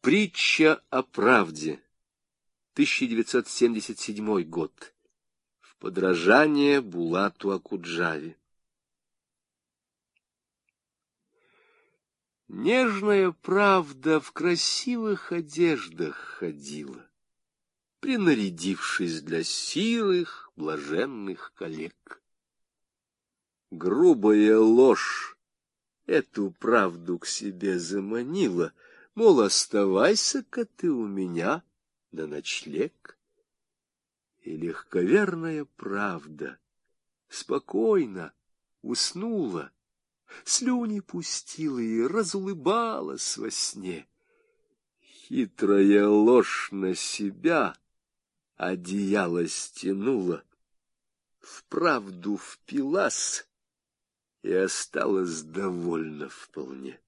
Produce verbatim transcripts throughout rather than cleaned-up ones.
Притча о правде. тысяча девятьсот семьдесят седьмой год. В подражание Булату Окуджаве. Нежная правда в красивых одеждах ходила, принарядившись для сирых, блаженных коллег. Грубая ложь эту правду к себе заманила, мол, оставайся-ка ты у меня на ночлег. И легковерная правда спокойно уснула, слюни пустила и разулыбалась во сне. Хитрая ложь на себя одеяло стянула, в правду впилась и осталась довольна вполне.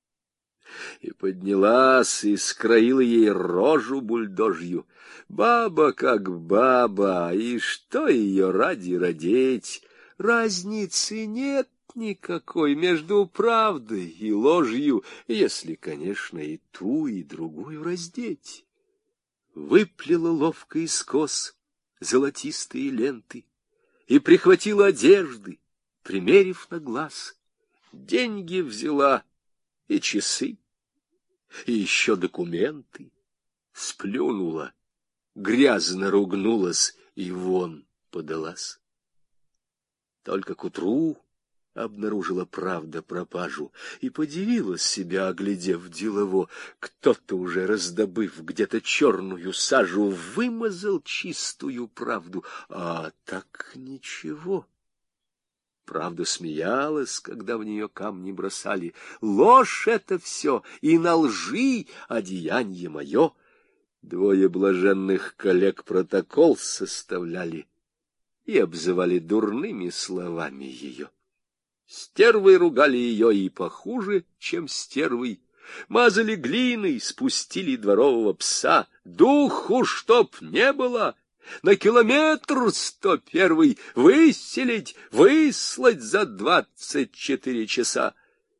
И поднялась, и скроила ей рожу бульдожью. Баба как баба, и что ее ради родить? Разницы нет никакой между правдой и ложью, если, конечно, и ту, и другую раздеть. Выплела ловко из кос золотистые ленты и прихватила одежды, примерив на глаз. Деньги взяла и часы, и еще документы. Сплюнула, грязно ругнулась и вон подалась. Только к утру обнаружила правда пропажу и подивилась себя, оглядев делово. Кто-то, уже раздобыв где-то черную сажу, вымазал чистую правду, а так ничего. Правда смеялась, когда в нее камни бросали. Ложь это все, и на лжи одеянье мое. Двое блаженных коллег протокол составляли и обзывали дурными словами ее. Стервой ругали ее и похуже, чем стервой. Мазали глиной, спустили дворового пса. Духу чтоб не было! На километр сто первый выселить, выслать за двадцать четыре часа.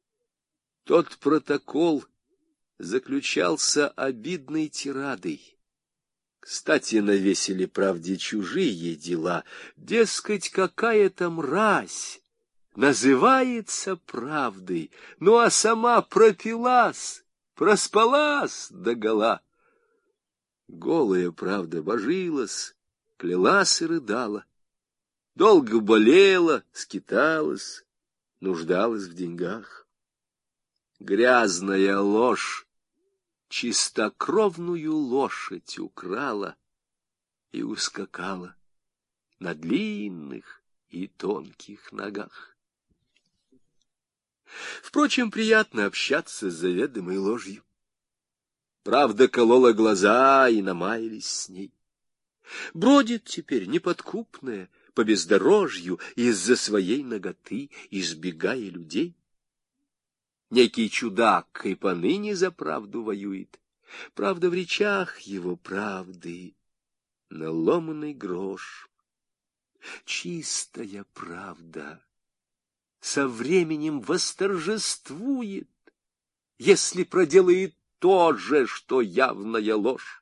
Тот протокол заключался обидной тирадой. Кстати, навесили правде чужие дела. Дескать, какая-то мразь называется правдой, ну а сама пропилась, проспалась догола. Голая правда божилась, клялась и рыдала, долго болела, скиталась, нуждалась в деньгах. Грязная ложь чистокровную лошадь украла и ускакала на длинных и тонких ногах. Впрочем, приятно общаться с заведомой ложью. Правда колола глаза, и намаялись с ней. Бродит теперь неподкупная по бездорожью из-за своей наготы, избегая людей. Некий чудак и поныне за правду воюет. Правда в речах его правды, на ломаный грош. Чистая правда со временем восторжествует, если проделает то же, что явная ложь.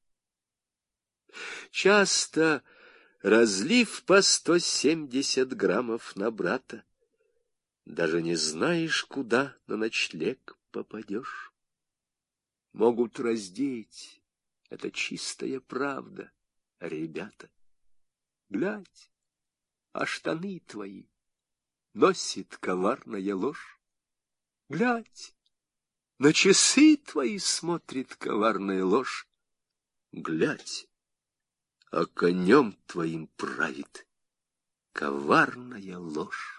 Часто, разлив по сто семьдесят граммов на брата, даже не знаешь, куда на ночлег попадешь. Могут раздеть, это чистая правда, ребята. Глядь, а штаны твои носит коварная ложь. Глядь, на часы твои смотрит коварная ложь. Глядь, а конем твоим правит коварная ложь.